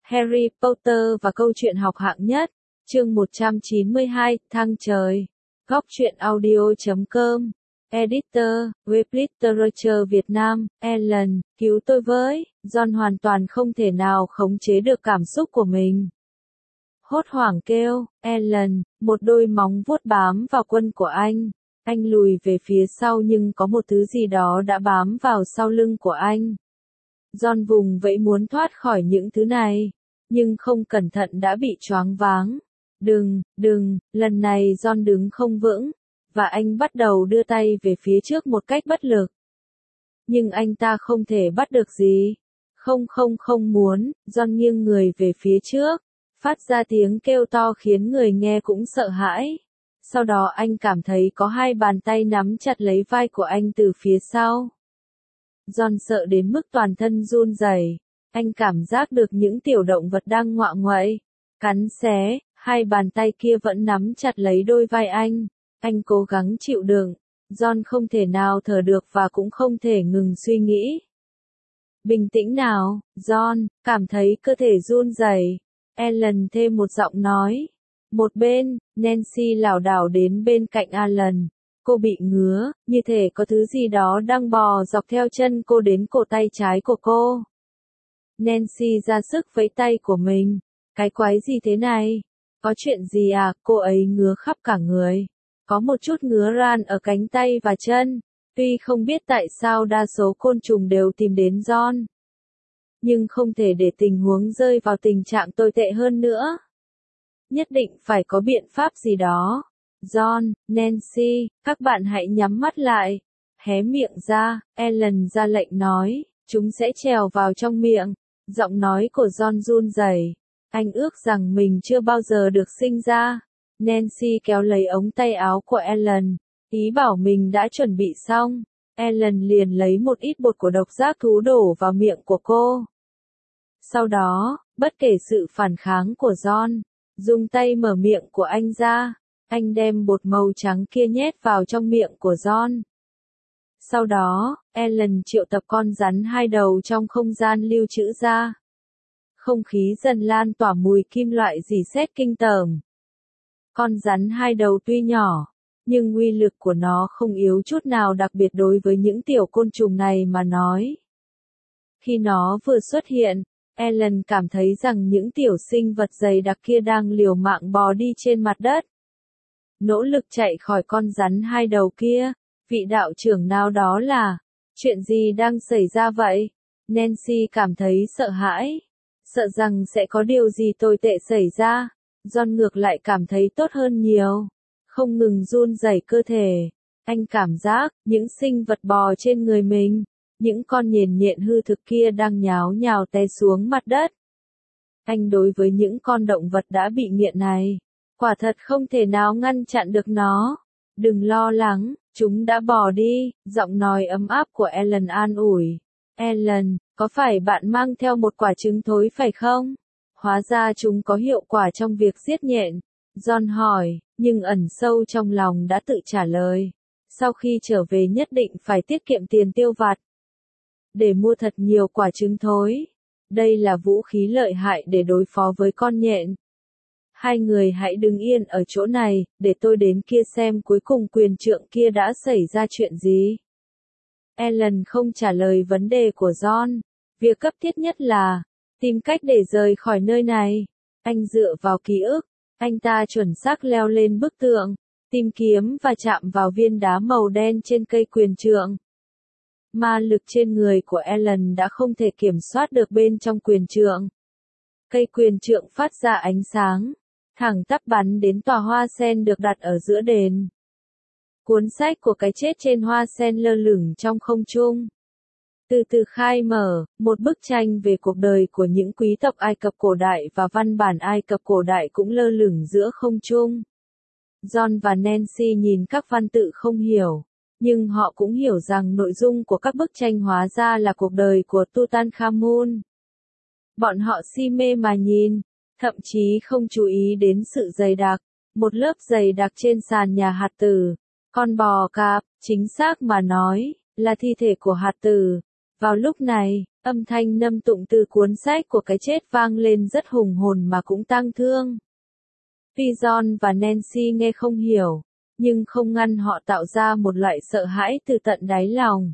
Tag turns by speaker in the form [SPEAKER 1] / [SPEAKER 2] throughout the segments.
[SPEAKER 1] Harry Potter và câu chuyện học hạng nhất, chương 192, Thang trời. Góc truyện audio.com, Editor, Web Literature Việt Nam, Ellen, cứu tôi với, John hoàn toàn không thể nào khống chế được cảm xúc của mình. Hốt hoảng kêu, Ellen, một đôi móng vuốt bám vào quân của anh. Anh lùi về phía sau nhưng có một thứ gì đó đã bám vào sau lưng của anh. John vùng vẫy muốn thoát khỏi những thứ này, nhưng không cẩn thận đã bị choáng váng. Đừng, lần này John đứng không vững, và anh bắt đầu đưa tay về phía trước một cách bất lực. Nhưng anh ta không thể bắt được gì. Không muốn, John nghiêng người về phía trước, phát ra tiếng kêu to khiến người nghe cũng sợ hãi. Sau đó anh cảm thấy có hai bàn tay nắm chặt lấy vai của anh từ phía sau. John sợ đến mức toàn thân run rẩy. Anh cảm giác được những tiểu động vật đang ngoạ ngoậy, cắn xé, hai bàn tay kia vẫn nắm chặt lấy đôi vai anh. Anh cố gắng chịu đựng. John không thể nào thở được và cũng không thể ngừng suy nghĩ. Bình tĩnh nào, John, cảm thấy cơ thể run rẩy. Ellen thêm một giọng nói. Một bên, Nancy lảo đảo đến bên cạnh Alan. Cô bị ngứa, như thể có thứ gì đó đang bò dọc theo chân cô đến cổ tay trái của cô. Nancy ra sức vẫy tay của mình. Cái quái gì thế này? Có chuyện gì à? Cô ấy ngứa khắp cả người. Có một chút ngứa ran ở cánh tay và chân. Tuy không biết tại sao đa số côn trùng đều tìm đến John, nhưng không thể để tình huống rơi vào tình trạng tồi tệ hơn nữa. Nhất định phải có biện pháp gì đó. John, Nancy, các bạn hãy nhắm mắt lại. Hé miệng ra, Ellen ra lệnh nói, chúng sẽ trèo vào trong miệng. Giọng nói của John run rẩy. Anh ước rằng mình chưa bao giờ được sinh ra. Nancy kéo lấy ống tay áo của Ellen, ý bảo mình đã chuẩn bị xong. Ellen liền lấy một ít bột của độc giác thú đổ vào miệng của cô. Sau đó, bất kể sự phản kháng của John, dùng tay mở miệng của anh ra. Anh đem bột màu trắng kia nhét vào trong miệng của John. Sau đó, Ellen triệu tập con rắn hai đầu trong không gian lưu trữ ra. Không khí dần lan tỏa mùi kim loại rỉ sét kinh tởm. Con rắn hai đầu tuy nhỏ, nhưng uy lực của nó không yếu chút nào, đặc biệt đối với những tiểu côn trùng này mà nói. Khi nó vừa xuất hiện, Ellen cảm thấy rằng những tiểu sinh vật dày đặc kia đang liều mạng bò đi trên mặt đất, nỗ lực chạy khỏi con rắn hai đầu kia. Vị đạo trưởng nào đó là, chuyện gì đang xảy ra vậy? Nancy cảm thấy sợ hãi, sợ rằng sẽ có điều gì tồi tệ xảy ra. John ngược lại cảm thấy tốt hơn nhiều, không ngừng run rẩy cơ thể. Anh cảm giác, những sinh vật bò trên người mình, những con nhện hư thực kia đang nháo nhào té xuống mặt đất. Anh đối với những con động vật đã bị nghiện này, quả thật không thể nào ngăn chặn được nó. Đừng lo lắng, chúng đã bỏ đi, giọng nói ấm áp của Ellen an ủi. Ellen, có phải bạn mang theo một quả trứng thối phải không? Hóa ra chúng có hiệu quả trong việc giết nhện. John hỏi, nhưng ẩn sâu trong lòng đã tự trả lời. Sau khi trở về nhất định phải tiết kiệm tiền tiêu vặt để mua thật nhiều quả trứng thối. Đây là vũ khí lợi hại để đối phó với con nhện. Hai người hãy đứng yên ở chỗ này, để tôi đến kia xem cuối cùng quyền trượng kia đã xảy ra chuyện gì. Ellen không trả lời vấn đề của John. Việc cấp thiết nhất là tìm cách để rời khỏi nơi này. Anh dựa vào ký ức, anh ta chuẩn xác leo lên bức tượng, tìm kiếm và chạm vào viên đá màu đen trên cây quyền trượng. Ma lực trên người của Ellen đã không thể kiểm soát được bên trong quyền trượng. Cây quyền trượng phát ra ánh sáng, thẳng tắp bắn đến tòa hoa sen được đặt ở giữa đền. Cuốn sách của cái chết trên hoa sen lơ lửng trong không trung. Từ từ khai mở, một bức tranh về cuộc đời của những quý tộc Ai Cập cổ đại và văn bản Ai Cập cổ đại cũng lơ lửng giữa không trung. John và Nancy nhìn các văn tự không hiểu, nhưng họ cũng hiểu rằng nội dung của các bức tranh hóa ra là cuộc đời của Tutankhamun. Bọn họ si mê mà nhìn, thậm chí không chú ý đến sự dày đặc, một lớp dày đặc trên sàn nhà hạt tử. Con bò cạp, chính xác mà nói, là thi thể của hạt tử. Vào lúc này, Âm thanh nâm tụng từ cuốn sách của cái chết vang lên rất hùng hồn mà cũng tang thương. Tuy John và Nancy nghe không hiểu, nhưng không ngăn họ tạo ra một loại sợ hãi từ tận đáy lòng.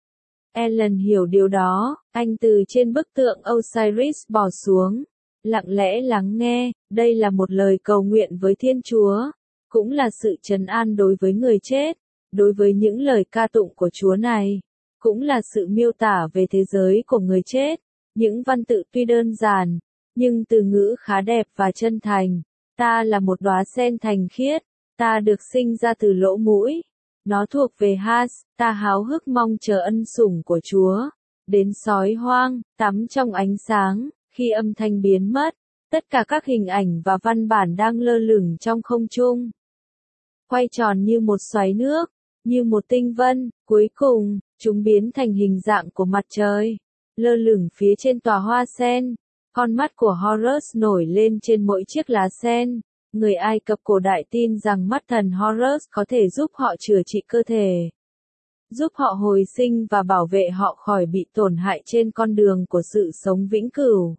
[SPEAKER 1] Alan hiểu điều đó, anh từ trên bức tượng Osiris bò xuống, lặng lẽ lắng nghe, đây là một lời cầu nguyện với Thiên Chúa, cũng là sự trấn an đối với người chết, đối với những lời ca tụng của Chúa này, cũng là sự miêu tả về thế giới của người chết, những văn tự tuy đơn giản, nhưng từ ngữ khá đẹp và chân thành. Ta là một đóa sen thành khiết, ta được sinh ra từ lỗ mũi. Nó thuộc về Has, ta háo hức mong chờ ân sủng của Chúa. Đến sói hoang, tắm trong ánh sáng, khi âm thanh biến mất, tất cả các hình ảnh và văn bản đang lơ lửng trong không trung. Quay tròn như một xoáy nước, như một tinh vân, cuối cùng, chúng biến thành hình dạng của mặt trời, lơ lửng phía trên tòa hoa sen. Con mắt của Horus nổi lên trên mỗi chiếc lá sen. Người Ai Cập cổ đại tin rằng mắt thần Horus có thể giúp họ chữa trị cơ thể, giúp họ hồi sinh và bảo vệ họ khỏi bị tổn hại trên con đường của sự sống vĩnh cửu.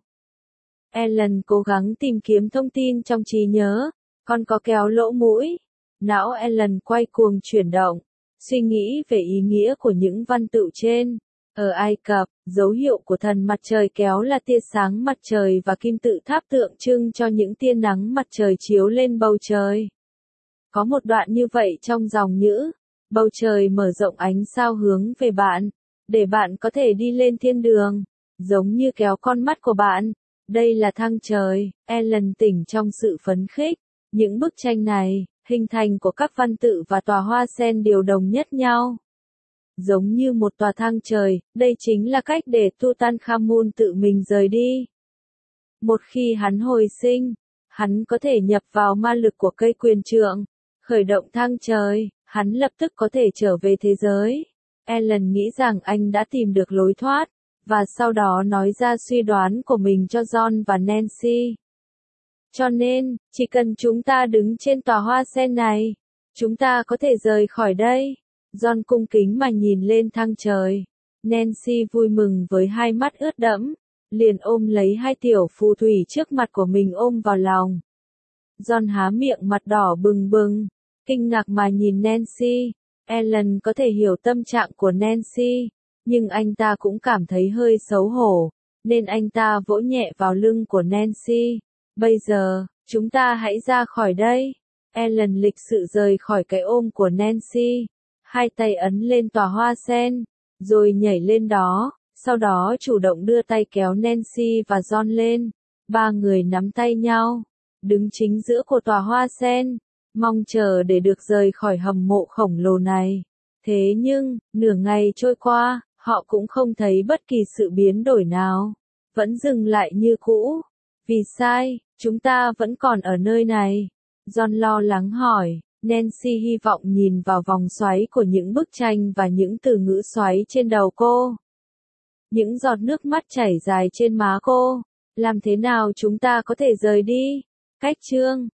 [SPEAKER 1] Alan cố gắng tìm kiếm thông tin trong trí nhớ. Con có kéo lỗ mũi. Não Alan quay cuồng chuyển động, suy nghĩ về ý nghĩa của những văn tự trên. Ở Ai Cập, dấu hiệu của thần mặt trời kéo là tia sáng mặt trời và kim tự tháp tượng trưng cho những tia nắng mặt trời chiếu lên bầu trời. Có một đoạn như vậy trong dòng nhữ, bầu trời mở rộng ánh sao hướng về bạn, để bạn có thể đi lên thiên đường, giống như kéo con mắt của bạn. Đây là thang trời, Alan tỉnh trong sự phấn khích. Những bức tranh này, hình thành của các văn tự và tòa hoa sen đều đồng nhất nhau. Giống như một tòa thang trời, đây chính là cách để Tutankhamun tự mình rời đi. Một khi hắn hồi sinh, hắn có thể nhập vào ma lực của cây quyền trượng, khởi động thang trời, hắn lập tức có thể trở về thế giới. Alan nghĩ rằng anh đã tìm được lối thoát, và sau đó nói ra suy đoán của mình cho John và Nancy. Cho nên, chỉ cần chúng ta đứng trên tòa hoa sen này, chúng ta có thể rời khỏi đây. John cung kính mà nhìn lên thang trời. Nancy vui mừng với hai mắt ướt đẫm, liền ôm lấy hai tiểu phù thủy trước mặt của mình ôm vào lòng. John há miệng mặt đỏ bừng bừng, kinh ngạc mà nhìn Nancy. Alan có thể hiểu tâm trạng của Nancy, nhưng anh ta cũng cảm thấy hơi xấu hổ, nên anh ta vỗ nhẹ vào lưng của Nancy. Bây giờ, chúng ta hãy ra khỏi đây. Alan lịch sự rời khỏi cái ôm của Nancy. Hai tay ấn lên tòa hoa sen, rồi nhảy lên đó, sau đó chủ động đưa tay kéo Nancy và John lên. Ba người nắm tay nhau, đứng chính giữa của tòa hoa sen, mong chờ để được rời khỏi hầm mộ khổng lồ này. Thế nhưng, nửa ngày trôi qua, họ cũng không thấy bất kỳ sự biến đổi nào, vẫn dừng lại như cũ. Vì sai, chúng ta vẫn còn ở nơi này. John lo lắng hỏi. Nancy hy vọng nhìn vào vòng xoáy của những bức tranh và những từ ngữ xoáy trên đầu cô. Những giọt nước mắt chảy dài trên má cô. Làm thế nào chúng ta có thể rời đi? Cách chương